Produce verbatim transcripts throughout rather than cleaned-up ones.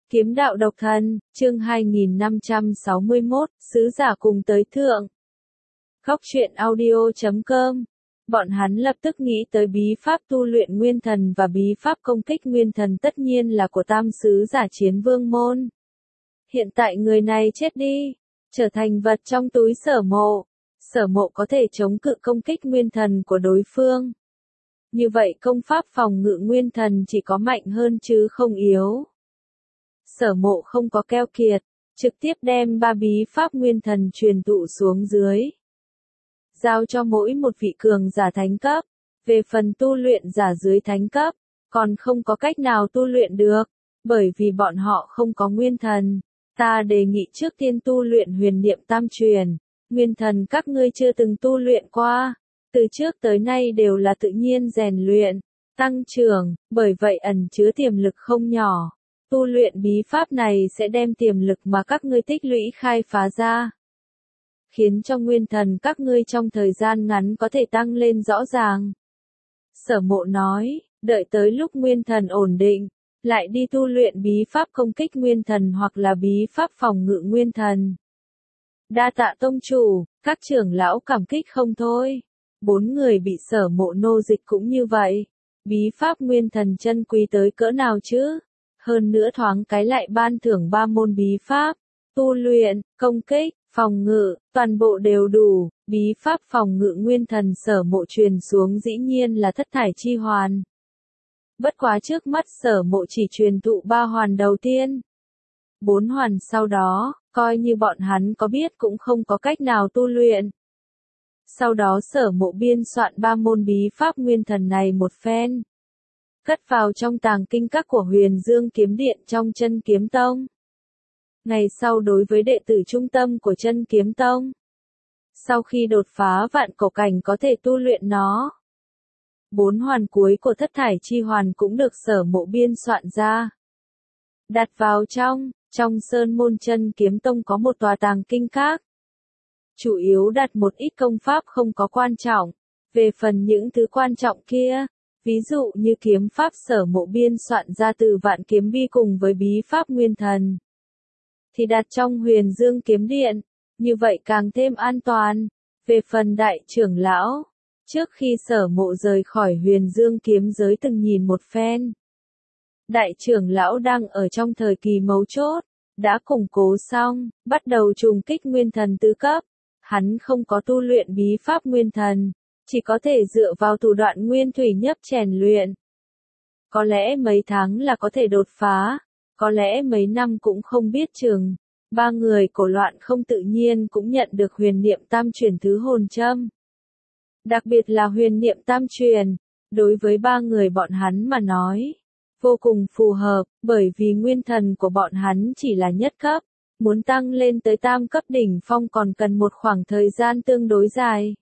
Kiếm đạo độc thân, chương hai nghìn năm trăm sáu mươi mốt, sứ giả cùng tới thượng. Góc truyện audio chấm com. Bọn hắn lập tức nghĩ tới bí pháp tu luyện nguyên thần và bí pháp công kích nguyên thần, tất nhiên là của tam sứ giả Chiến Vương môn. Hiện tại người này chết đi, trở thành vật trong túi Sở Mộ. Sở Mộ có thể chống cự công kích nguyên thần của đối phương. Như vậy công pháp phòng ngự nguyên thần chỉ có mạnh hơn chứ không yếu. Sở Mộ không có keo kiệt, trực tiếp đem ba bí pháp nguyên thần truyền tụ xuống dưới. Giao cho mỗi một vị cường giả thánh cấp. Về phần tu luyện giả dưới thánh cấp, còn không có cách nào tu luyện được, bởi vì bọn họ không có nguyên thần. Ta đề nghị trước tiên tu luyện huyền niệm tam truyền, nguyên thần các ngươi chưa từng tu luyện qua, từ trước tới nay đều là tự nhiên rèn luyện, tăng trưởng, bởi vậy ẩn chứa tiềm lực không nhỏ. Tu luyện bí pháp này sẽ đem tiềm lực mà các ngươi tích lũy khai phá ra, khiến cho nguyên thần các ngươi trong thời gian ngắn có thể tăng lên rõ ràng. Sở Mộ nói, đợi tới lúc nguyên thần ổn định, lại đi tu luyện bí pháp công kích nguyên thần hoặc là bí pháp phòng ngự nguyên thần. Đa tạ tông chủ, các trưởng lão cảm kích không thôi. Bốn người bị Sở Mộ nô dịch cũng như vậy. Bí pháp nguyên thần chân quý tới cỡ nào chứ? Hơn nữa thoáng cái lại ban thưởng ba môn bí pháp, tu luyện, công kích, phòng ngự, toàn bộ đều đủ. Bí pháp phòng ngự nguyên thần Sở Mộ truyền xuống dĩ nhiên là thất thải chi hoàn. Bất quá trước mắt Sở Mộ chỉ truyền thụ ba hoàn đầu tiên. Bốn hoàn sau đó, coi như bọn hắn có biết cũng không có cách nào tu luyện. Sau đó Sở Mộ biên soạn ba môn bí pháp nguyên thần này một phen, cất vào trong tàng kinh các của Huyền Dương Kiếm Điện trong Chân Kiếm Tông. Ngày sau đối với đệ tử trung tâm của Chân Kiếm Tông, sau khi đột phá vạn cổ cảnh có thể tu luyện nó. Bốn hoàn cuối của thất thải chi hoàn cũng được Sở Mộ biên soạn ra, đặt vào trong, trong Sơn Môn Chân Kiếm Tông có một tòa tàng kinh các. Chủ yếu đặt một ít công pháp không có quan trọng, về phần những thứ quan trọng kia, ví dụ như kiếm pháp Sở Mộ biên soạn ra từ Vạn Kiếm Bi cùng với bí pháp nguyên thần, thì đặt trong Huyền Dương Kiếm Điện, như vậy càng thêm an toàn. Về phần đại trưởng lão, trước khi Sở Mộ rời khỏi Huyền Dương kiếm giới từng nhìn một phen. Đại trưởng lão đang ở trong thời kỳ mấu chốt, đã củng cố xong, bắt đầu trùng kích nguyên thần tứ cấp. Hắn không có tu luyện bí pháp nguyên thần, chỉ có thể dựa vào thủ đoạn nguyên thủy nhấp chèn luyện. Có lẽ mấy tháng là có thể đột phá, có lẽ mấy năm cũng không biết chừng. Ba người cổ loạn không tự nhiên cũng nhận được huyền niệm tam truyền thứ hồn châm. Đặc biệt là huyền niệm tam truyền, đối với ba người bọn hắn mà nói, vô cùng phù hợp, bởi vì nguyên thần của bọn hắn chỉ là nhất cấp. Muốn tăng lên tới tam cấp đỉnh phong còn cần một khoảng thời gian tương đối dài.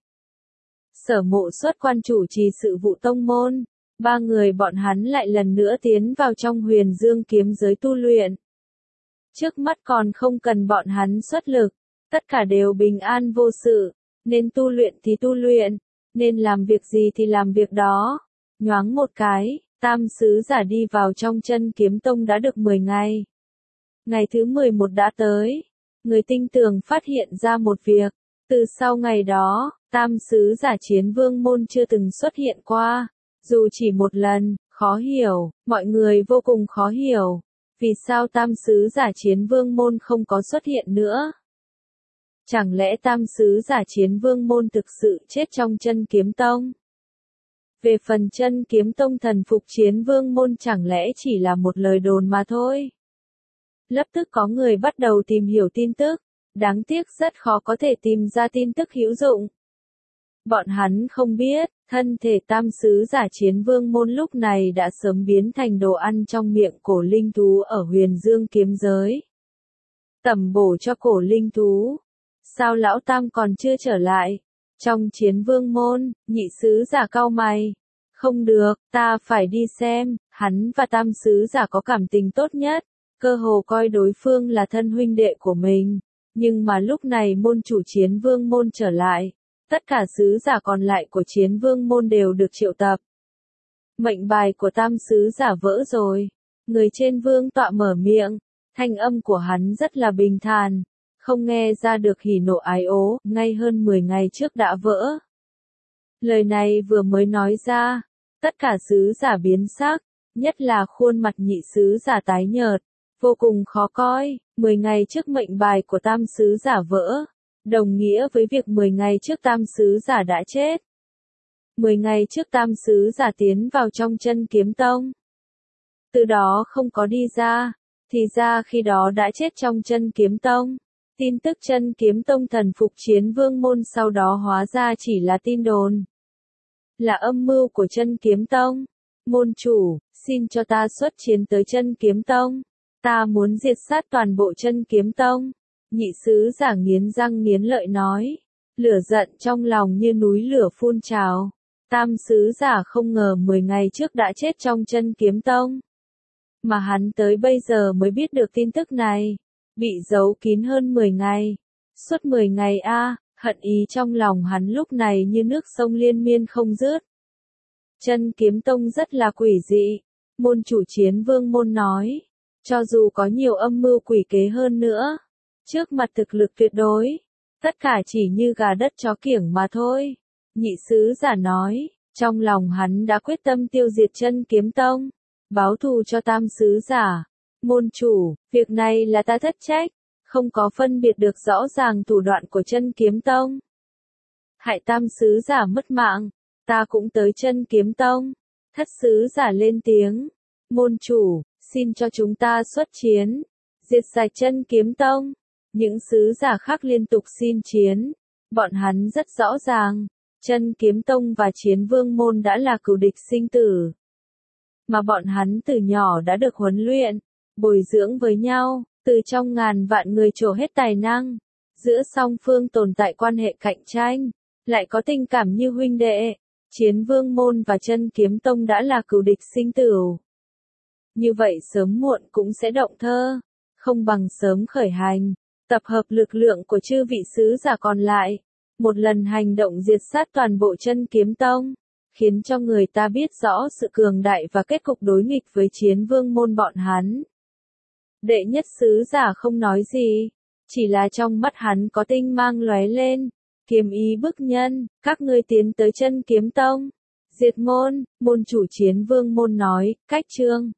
Sở Mộ xuất quan chủ trì sự vụ tông môn, ba người bọn hắn lại lần nữa tiến vào trong Huyền Dương kiếm giới tu luyện. Trước mắt còn không cần bọn hắn xuất lực, tất cả đều bình an vô sự, nên tu luyện thì tu luyện, nên làm việc gì thì làm việc đó. Nhoáng một cái, tam sứ giả đi vào trong Chân Kiếm Tông đã được mười ngày. Ngày thứ mười một đã tới, người tinh tường phát hiện ra một việc, từ sau ngày đó, tam sứ giả Chiến Vương môn chưa từng xuất hiện qua, dù chỉ một lần. Khó hiểu, mọi người vô cùng khó hiểu, vì sao tam sứ giả Chiến Vương môn không có xuất hiện nữa. Chẳng lẽ tam sứ giả Chiến Vương môn thực sự chết trong Chân Kiếm Tông? Về phần Chân Kiếm Tông thần phục Chiến Vương môn chẳng lẽ chỉ là một lời đồn mà thôi? Lập tức có người bắt đầu tìm hiểu tin tức, đáng tiếc rất khó có thể tìm ra tin tức hữu dụng. Bọn hắn không biết, thân thể tam sứ giả Chiến Vương môn lúc này đã sớm biến thành đồ ăn trong miệng cổ linh thú ở Huyền Dương kiếm giới. Tẩm bổ cho cổ linh thú. Sao lão tam còn chưa trở lại? Trong Chiến Vương môn, nhị sứ giả cau mày. Không được, ta phải đi xem, hắn và tam sứ giả có cảm tình tốt nhất. Cơ hồ coi đối phương là thân huynh đệ của mình, nhưng mà lúc này môn chủ Chiến Vương môn trở lại, tất cả sứ giả còn lại của Chiến Vương môn đều được triệu tập. Mệnh bài của tam sứ giả vỡ rồi, người trên vương tọa mở miệng, Thanh âm của hắn rất là bình thản, không nghe ra được hỉ nộ ái ố, ngay hơn mười ngày trước đã vỡ. Lời này vừa mới nói ra, tất cả sứ giả biến sắc, nhất là khuôn mặt nhị sứ giả tái nhợt, vô cùng khó coi. Mười ngày trước mệnh bài của tam sứ giả vỡ, đồng nghĩa với việc mười ngày trước tam sứ giả đã chết. Mười ngày trước tam sứ giả tiến vào trong Chân Kiếm Tông, từ đó không có đi ra, thì ra khi đó đã chết trong Chân Kiếm Tông. Tin tức Chân Kiếm Tông thần phục Chiến Vương môn sau đó hóa ra chỉ là tin đồn, là âm mưu của Chân Kiếm Tông. Môn chủ, xin cho ta xuất chiến tới Chân Kiếm Tông, ta muốn diệt sát toàn bộ Chân Kiếm Tông. Nhị sứ giả nghiến răng nghiến lợi nói, lửa giận trong lòng như núi lửa phun trào. Tam sứ giả không ngờ mười ngày trước đã chết trong Chân Kiếm Tông, mà hắn tới bây giờ mới biết được tin tức này, bị giấu kín hơn mười ngày. Suốt mười ngày a, hận ý trong lòng hắn lúc này như nước sông liên miên không dứt. Chân Kiếm Tông rất là quỷ dị, môn chủ Chiến Vương môn nói, cho dù có nhiều âm mưu quỷ kế hơn nữa, trước mặt thực lực tuyệt đối, tất cả chỉ như gà đất chó kiểng mà thôi. Nhị sứ giả nói, trong lòng hắn đã quyết tâm tiêu diệt Chân Kiếm Tông, báo thù cho tam sứ giả. Môn chủ, việc này là ta thất trách, không có phân biệt được rõ ràng thủ đoạn của Chân Kiếm Tông, hại tam sứ giả mất mạng. Ta cũng tới Chân Kiếm Tông. Thất sứ giả lên tiếng, môn chủ, xin cho chúng ta xuất chiến, diệt sạch Chân Kiếm Tông. Những sứ giả khác liên tục xin chiến, bọn hắn rất rõ ràng, Chân Kiếm Tông và Chiến Vương môn đã là cừu địch sinh tử, mà bọn hắn từ nhỏ đã được huấn luyện, bồi dưỡng với nhau, từ trong ngàn vạn người trổ hết tài năng, giữa song phương tồn tại quan hệ cạnh tranh, lại có tình cảm như huynh đệ. Chiến Vương môn và Chân Kiếm Tông đã là cừu địch sinh tử, như vậy sớm muộn cũng sẽ động thơ, không bằng sớm khởi hành, tập hợp lực lượng của chư vị sứ giả còn lại, một lần hành động diệt sát toàn bộ Chân Kiếm Tông, khiến cho người ta biết rõ sự cường đại và kết cục đối nghịch với Chiến Vương môn bọn hắn. Đệ nhất sứ giả không nói gì, chỉ là trong mắt hắn có tinh mang lóe lên, kiếm ý bức nhân, các ngươi tiến tới Chân Kiếm Tông, diệt môn. Môn chủ Chiến Vương môn nói, cách chương